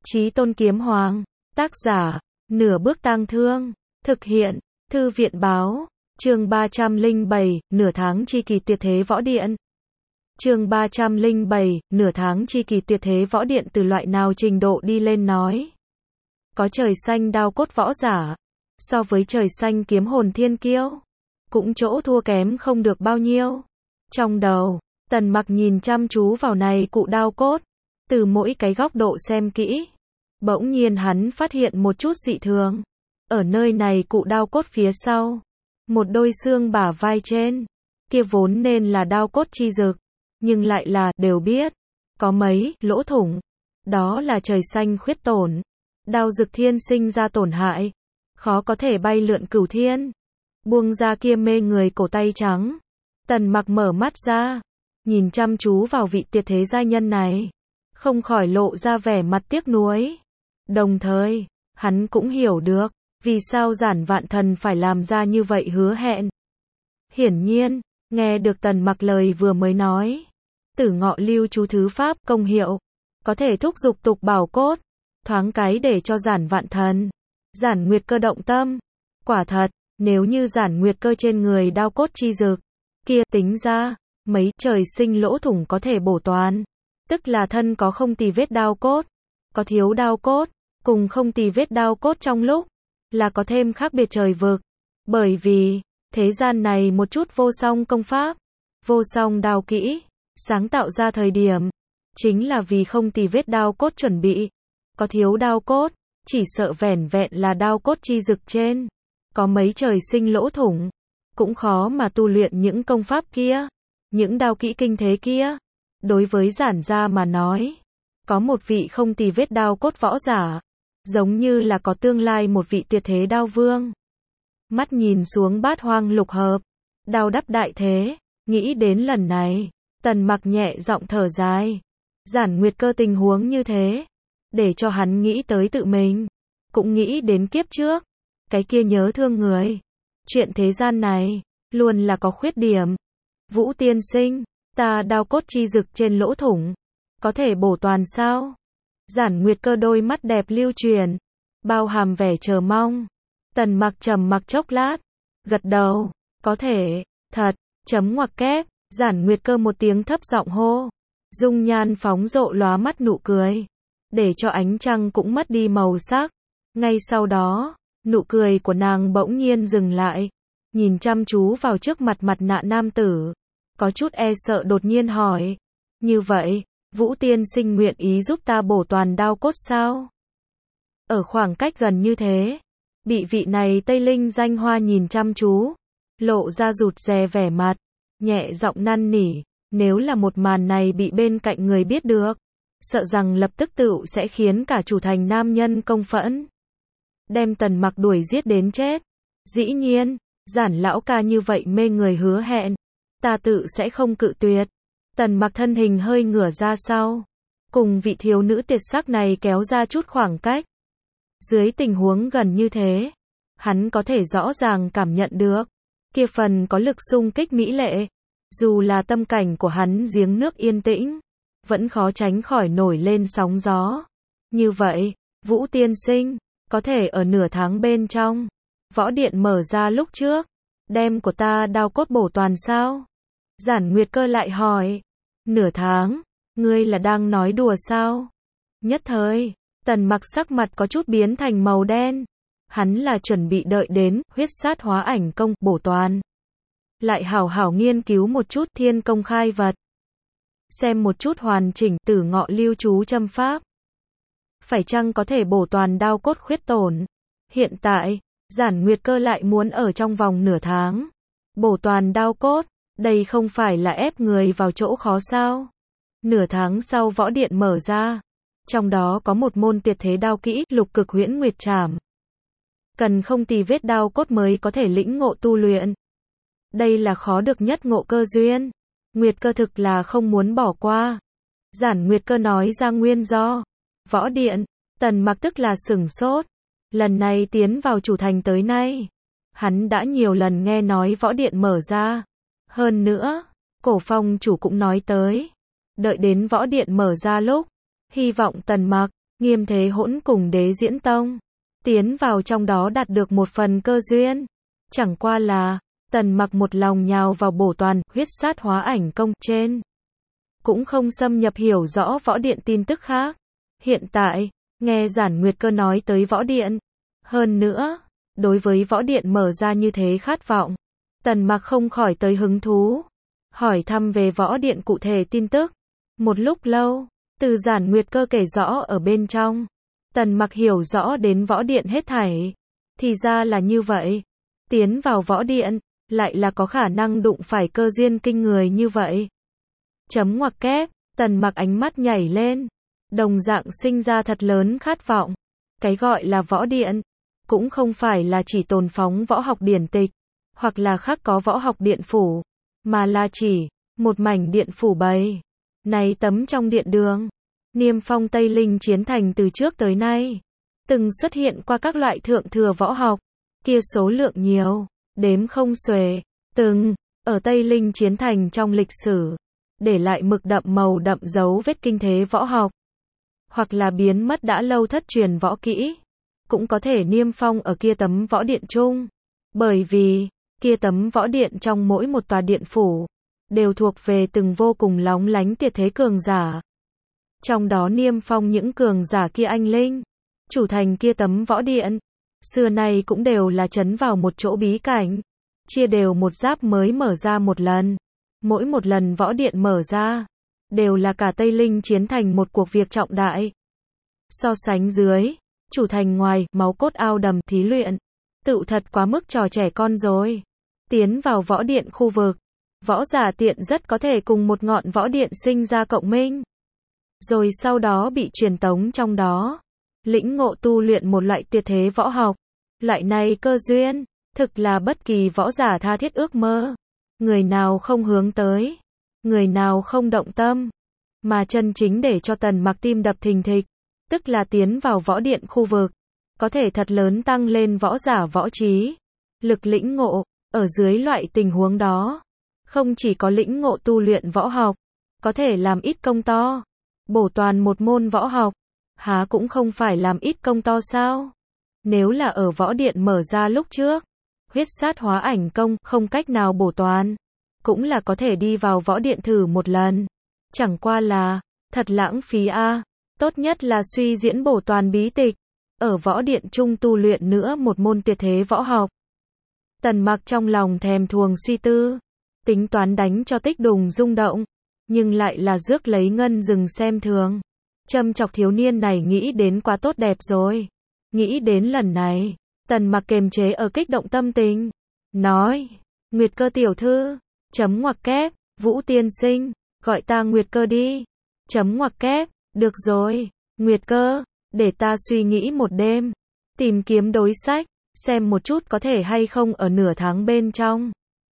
Chí Tôn Kiếm Hoàng, tác giả, Nửa Bước Tang Thương, thực hiện, Thư viện báo, chương 307, nửa tháng chi kỳ tuyệt thế võ điện. Chương 307, nửa tháng chi kỳ tuyệt thế võ điện từ loại nào trình độ đi lên nói. Có trời xanh đao cốt võ giả, so với trời xanh kiếm hồn thiên kiêu, cũng chỗ thua kém không được bao nhiêu. Trong đầu, Tần Mặc nhìn chăm chú vào này cụ đao cốt, từ mỗi cái góc độ xem kỹ. Bỗng nhiên hắn phát hiện một chút dị thường. Ở nơi này cụ đao cốt phía sau, một đôi xương bả vai trên, kia vốn nên là đao cốt chi dực, nhưng lại là, đều biết, có mấy lỗ thủng. Đó là trời xanh khuyết tổn. Đao dực thiên sinh ra tổn hại, khó có thể bay lượn cửu thiên. Buông ra kia mê người cổ tay trắng, Tần Mặc mở mắt ra, nhìn chăm chú vào vị tuyệt thế giai nhân này, không khỏi lộ ra vẻ mặt tiếc nuối. Đồng thời, hắn cũng hiểu được, vì sao Giản Vạn Thần phải làm ra như vậy hứa hẹn. Hiển nhiên, nghe được Tần Mặc lời vừa mới nói, Tử Ngọ Lưu chú thứ pháp công hiệu, có thể thúc giục tục bảo cốt, thoáng cái để cho Giản Vạn Thần, Giản Nguyệt Cơ động tâm. Quả thật, nếu như Giản Nguyệt Cơ trên người đao cốt chi dực, kia tính ra, mấy trời sinh lỗ thủng có thể bổ toàn, tức là thân có không tì vết đao cốt, có thiếu đao cốt, cùng không tì vết đao cốt trong lúc, là có thêm khác biệt trời vực. Bởi vì, thế gian này một chút vô song công pháp, vô song đao kỹ, sáng tạo ra thời điểm, chính là vì không tì vết đao cốt chuẩn bị. Có thiếu đao cốt, chỉ sợ vẻn vẹn là đao cốt chi dực trên, có mấy trời sinh lỗ thủng, cũng khó mà tu luyện những công pháp kia, những đao kỹ kinh thế kia. Đối với Giản gia mà nói, có một vị không tì vết đao cốt võ giả, giống như là có tương lai một vị tuyệt thế đao vương. Mắt nhìn xuống bát hoang lục hợp, đao đắp đại thế, nghĩ đến lần này, Tần Mặc nhẹ giọng thở dài. Giản Nguyệt Cơ tình huống như thế, để cho hắn nghĩ tới tự mình, cũng nghĩ đến kiếp trước, cái kia nhớ thương người. Chuyện thế gian này, luôn là có khuyết điểm. Vũ tiên sinh, ta đao cốt chi dực trên lỗ thủng, có thể bổ toàn sao? Giản Nguyệt Cơ đôi mắt đẹp lưu truyền, bao hàm vẻ chờ mong. Tần Mặc trầm mặc chốc lát, gật đầu, có thể, thật, chấm ngoặc kép. Giản Nguyệt Cơ một tiếng thấp giọng hô, dung nhan phóng rộ lóa mắt nụ cười, để cho ánh trăng cũng mất đi màu sắc. Ngay sau đó, nụ cười của nàng bỗng nhiên dừng lại, nhìn chăm chú vào trước mặt mặt nạ nam tử, có chút e sợ đột nhiên hỏi, như vậy, Vũ tiên sinh nguyện ý giúp ta bổ toàn đao cốt sao? Ở khoảng cách gần như thế, bị vị này Tây Linh danh hoa nhìn chăm chú, lộ ra rụt rè vẻ mặt, nhẹ giọng năn nỉ, nếu là một màn này bị bên cạnh người biết được, sợ rằng lập tức tựu sẽ khiến cả chủ thành nam nhân công phẫn, đem Tần Mặc đuổi giết đến chết. Dĩ nhiên, Giản lão ca như vậy mê người hứa hẹn, ta tự sẽ không cự tuyệt. Tần Mặc thân hình hơi ngửa ra sau, cùng vị thiếu nữ tuyệt sắc này kéo ra chút khoảng cách. Dưới tình huống gần như thế, hắn có thể rõ ràng cảm nhận được kia phần có lực xung kích mỹ lệ, dù là tâm cảnh của hắn giếng nước yên tĩnh, vẫn khó tránh khỏi nổi lên sóng gió. Như vậy, Vũ tiên sinh, có thể ở nửa tháng bên trong, võ điện mở ra lúc trước, đem của ta đao cốt bổ toàn sao? Giản Nguyệt Cơ lại hỏi, nửa tháng, ngươi là đang nói đùa sao? Nhất thời, Tần Mặc sắc mặt có chút biến thành màu đen, hắn là chuẩn bị đợi đến huyết sát hóa ảnh công bổ toàn, lại hảo hảo nghiên cứu một chút thiên công khai vật, xem một chút hoàn chỉnh Tử Ngọ Lưu chú châm pháp, phải chăng có thể bổ toàn đao cốt khuyết tổn. Hiện tại, Giản Nguyệt Cơ lại muốn ở trong vòng nửa tháng bổ toàn đao cốt, đây không phải là ép người vào chỗ khó sao? Nửa tháng sau võ điện mở ra, trong đó có một môn tuyệt thế đao kỹ, Lục Cực Huyễn Nguyệt Trảm, cần không tì vết đao cốt mới có thể lĩnh ngộ tu luyện. Đây là khó được nhất ngộ cơ duyên, Nguyệt Cơ thực là không muốn bỏ qua. Giản Nguyệt Cơ nói ra nguyên do. Võ điện, Tần Mặc tức là sửng sốt. Lần này tiến vào chủ thành tới nay, hắn đã nhiều lần nghe nói võ điện mở ra. Hơn nữa, Cổ Phong chủ cũng nói tới, đợi đến võ điện mở ra lúc, hy vọng Tần Mặc Nghiêm Thế Hỗn cùng Đế Diễn Tông tiến vào trong đó đạt được một phần cơ duyên. Chẳng qua là, Tần Mặc một lòng nhào vào bổ toàn, huyết sát hóa ảnh công trên. Cũng không xâm nhập hiểu rõ võ điện tin tức khác. Hiện tại, nghe Giản Nguyệt Cơ nói tới võ điện. Hơn nữa, đối với võ điện mở ra như thế khát vọng. Tần Mặc không khỏi tới hứng thú. Hỏi thăm về võ điện cụ thể tin tức. Một lúc lâu, từ Giản Nguyệt Cơ kể rõ ở bên trong. Tần Mặc hiểu rõ đến võ điện hết thảy. Thì ra là như vậy. Tiến vào võ điện, lại là có khả năng đụng phải cơ duyên kinh người như vậy. Chấm ngoặc kép, Tần Mặc ánh mắt nhảy lên. Đồng dạng sinh ra thật lớn khát vọng. Cái gọi là võ điện, cũng không phải là chỉ tồn phóng võ học điển tịch, hoặc là khác có võ học điện phủ, mà là chỉ một mảnh điện phủ bày. Này tấm trong điện đường, niêm phong Tây Linh Chiến Thành từ trước tới nay, từng xuất hiện qua các loại thượng thừa võ học, kia số lượng nhiều, đếm không xuể, từng, ở Tây Linh Chiến Thành trong lịch sử, để lại mực đậm màu đậm dấu vết kinh thế võ học, hoặc là biến mất đã lâu thất truyền võ kỹ, cũng có thể niêm phong ở kia tấm võ điện chung, bởi vì, kia tấm võ điện trong mỗi một tòa điện phủ, đều thuộc về từng vô cùng lóng lánh tuyệt thế cường giả. Trong đó niêm phong những cường giả kia anh linh, chủ thành kia tấm võ điện, xưa nay cũng đều là trấn vào một chỗ bí cảnh, chia đều một giáp mới mở ra một lần. Mỗi một lần võ điện mở ra, đều là cả Tây Linh Chiến Thành một cuộc việc trọng đại. So sánh dưới, chủ thành ngoài, máu cốt ao đầm thí luyện, tựu thật quá mức trò trẻ con rồi. Tiến vào võ điện khu vực, võ giả tiện rất có thể cùng một ngọn võ điện sinh ra cộng minh. Rồi sau đó bị truyền tống trong đó, lĩnh ngộ tu luyện một loại tuyệt thế võ học. Loại này cơ duyên, thực là bất kỳ võ giả tha thiết ước mơ. Người nào không hướng tới, người nào không động tâm, mà chân chính để cho Tần Mặc tim đập thình thịch, tức là tiến vào võ điện khu vực, có thể thật lớn tăng lên võ giả võ trí, lực lĩnh ngộ, ở dưới loại tình huống đó, không chỉ có lĩnh ngộ tu luyện võ học, có thể làm ít công to, bổ toàn một môn võ học, há cũng không phải làm ít công to sao? Nếu là ở võ điện mở ra lúc trước, huyết sát hóa ảnh công không cách nào bổ toàn, cũng là có thể đi vào võ điện thử một lần. Chẳng qua là, thật lãng phí a. Tốt nhất là suy diễn bổ toàn bí tịch, ở võ điện chung tu luyện nữa một môn tuyệt thế võ học. Tần Mặc trong lòng thèm thuồng suy tư, tính toán đánh cho Tích Đùng rung động, nhưng lại là rước lấy Ngân Dừng xem thường. Châm chọc thiếu niên này nghĩ đến quá tốt đẹp rồi. Nghĩ đến lần này, Tần Mặc kềm chế ở kích động tâm tình, nói, Nguyệt Cơ tiểu thư, chấm ngoặc kép, Vũ tiên sinh, gọi ta Nguyệt Cơ đi, chấm ngoặc kép, được rồi, Nguyệt Cơ, để ta suy nghĩ một đêm, tìm kiếm đối sách, xem một chút có thể hay không ở nửa tháng bên trong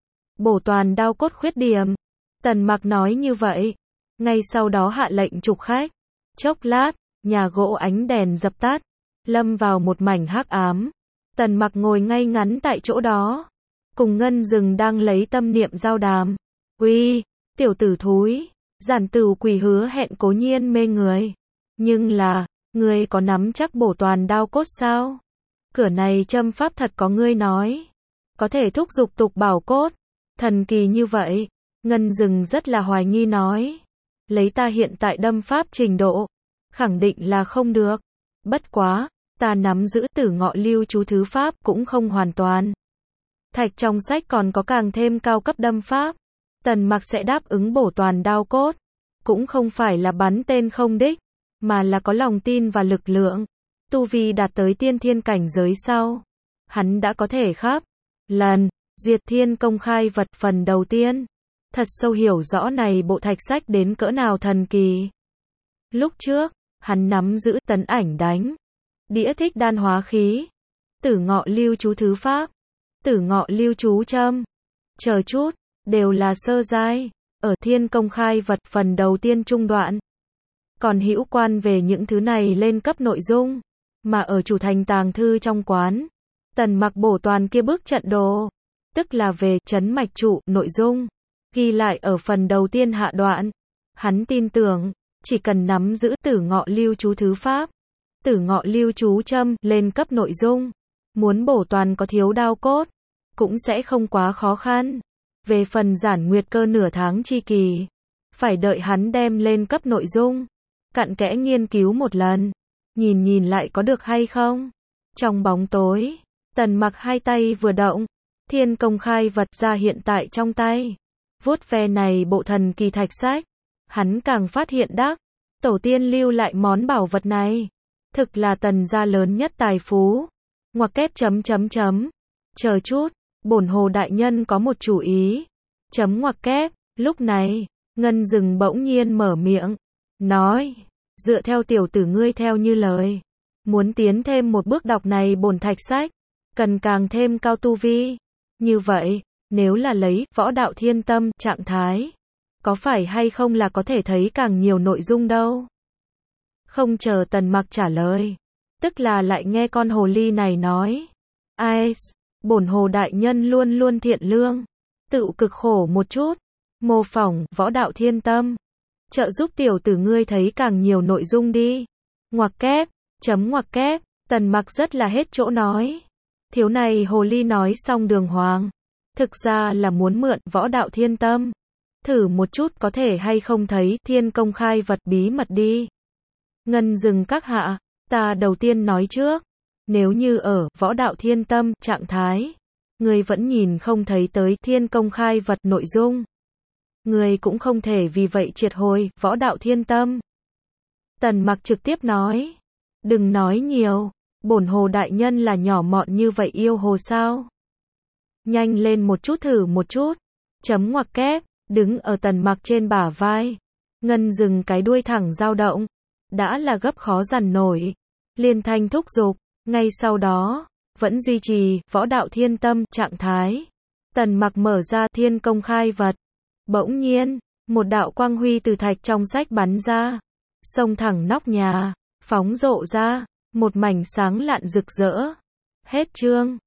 bổ toàn đao cốt khuyết điểm. Tần Mặc nói như vậy, ngay sau đó hạ lệnh trục khách. Chốc lát, nhà gỗ ánh đèn dập tắt, lâm vào một mảnh hắc ám. Tần Mặc ngồi ngay ngắn tại chỗ đó, cùng Ngân Dừng đang lấy tâm niệm giao đàm. Uy, tiểu tử thúi, Giản Tửu Quỷ hứa hẹn cố nhiên mê người, nhưng là, ngươi có nắm chắc bổ toàn đao cốt sao? Cửa này châm pháp thật có ngươi nói, có thể thúc giục tục bảo cốt, thần kỳ như vậy. Ngân Dừng rất là hoài nghi nói, lấy ta hiện tại đâm pháp trình độ, khẳng định là không được. Bất quá, ta nắm giữ Tử Ngọ Lưu chú thứ pháp cũng không hoàn toàn. Thạch trong sách còn có càng thêm cao cấp đâm pháp. Tần Mặc sẽ đáp ứng bổ toàn đao cốt, cũng không phải là bắn tên không đích, mà là có lòng tin và lực lượng. Tu vi đạt tới tiên thiên cảnh giới sau, hắn đã có thể khắp lần duyệt thiên công khai vật phần đầu tiên, thật sâu hiểu rõ này bộ thạch sách đến cỡ nào thần kỳ. Lúc trước, hắn nắm giữ tấn ảnh đánh, đĩa thích đan hóa khí, Tử Ngọ Lưu chú thứ pháp, Tử Ngọ Lưu chú châm, chờ chút, đều là sơ giai, ở thiên công khai vật phần đầu tiên trung đoạn. Còn hữu quan về những thứ này lên cấp nội dung, mà ở chủ thành tàng thư trong quán, Tần Mặc bổ toàn kia bức trận đồ, tức là về trấn mạch trụ nội dung, ghi lại ở phần đầu tiên hạ đoạn. Hắn tin tưởng, chỉ cần nắm giữ Tử Ngọ Lưu chú thứ pháp, Tử Ngọ lưu chú châm, lên cấp nội dung. Muốn bổ toàn có thiếu đao cốt, cũng sẽ không quá khó khăn. Về phần giản nguyệt cơ nửa tháng chi kỳ, phải đợi hắn đem lên cấp nội dung, cặn kẽ nghiên cứu một lần, nhìn lại có được hay không. Trong bóng tối, Tần Mặc hai tay vừa động, thiên công khai vật ra hiện tại trong tay. Vuốt ve này bộ thần kỳ thạch sách, hắn càng phát hiện đắc, tổ tiên lưu lại món bảo vật này, thực là Tần gia lớn nhất tài phú. Ngoặc kép .. Chờ chút, bổn hồ đại nhân có một chủ ý. Ngoặc kép, lúc này, Ngân Dừng bỗng nhiên mở miệng, nói, dựa theo tiểu tử ngươi theo như lời, muốn tiến thêm một bước đọc này bổn thạch sách, cần càng thêm cao tu vi. Như vậy, nếu là lấy võ đạo thiên tâm trạng thái, có phải hay không là có thể thấy càng nhiều nội dung đâu? Không chờ Tần Mặc trả lời, tức là lại nghe con hồ ly này nói, ai, bổn hồ đại nhân luôn luôn thiện lương, tự cực khổ một chút, mô phỏng võ đạo thiên tâm, trợ giúp tiểu tử ngươi thấy càng nhiều nội dung đi. Ngoặc kép, ngoặc kép, Tần Mặc rất là hết chỗ nói. Thiếu này hồ ly nói xong đường hoàng, thực ra là muốn mượn võ đạo thiên tâm, thử một chút có thể hay không thấy thiên công khai vật bí mật đi. Ngân Dừng các hạ, ta đầu tiên nói trước, nếu như ở võ đạo thiên tâm trạng thái, người vẫn nhìn không thấy tới thiên công khai vật nội dung, người cũng không thể vì vậy triệt hồi võ đạo thiên tâm. Tần Mặc trực tiếp nói, đừng nói nhiều, bổn hồ đại nhân là nhỏ mọn như vậy yêu hồ sao? Nhanh lên một chút thử một chút. Ngoặc kép, đứng ở Tần Mặc trên bả vai, Ngân Dừng cái đuôi thẳng dao động, đã là gấp khó dằn nổi, liên thanh thúc giục. Ngay sau đó, vẫn duy trì võ đạo thiên tâm trạng thái, Tần Mặc mở ra thiên công khai vật. Bỗng nhiên, một đạo quang huy từ thạch trong sách bắn ra, xông thẳng nóc nhà, phóng rộ ra, một mảnh sáng lạn rực rỡ. Hết chương.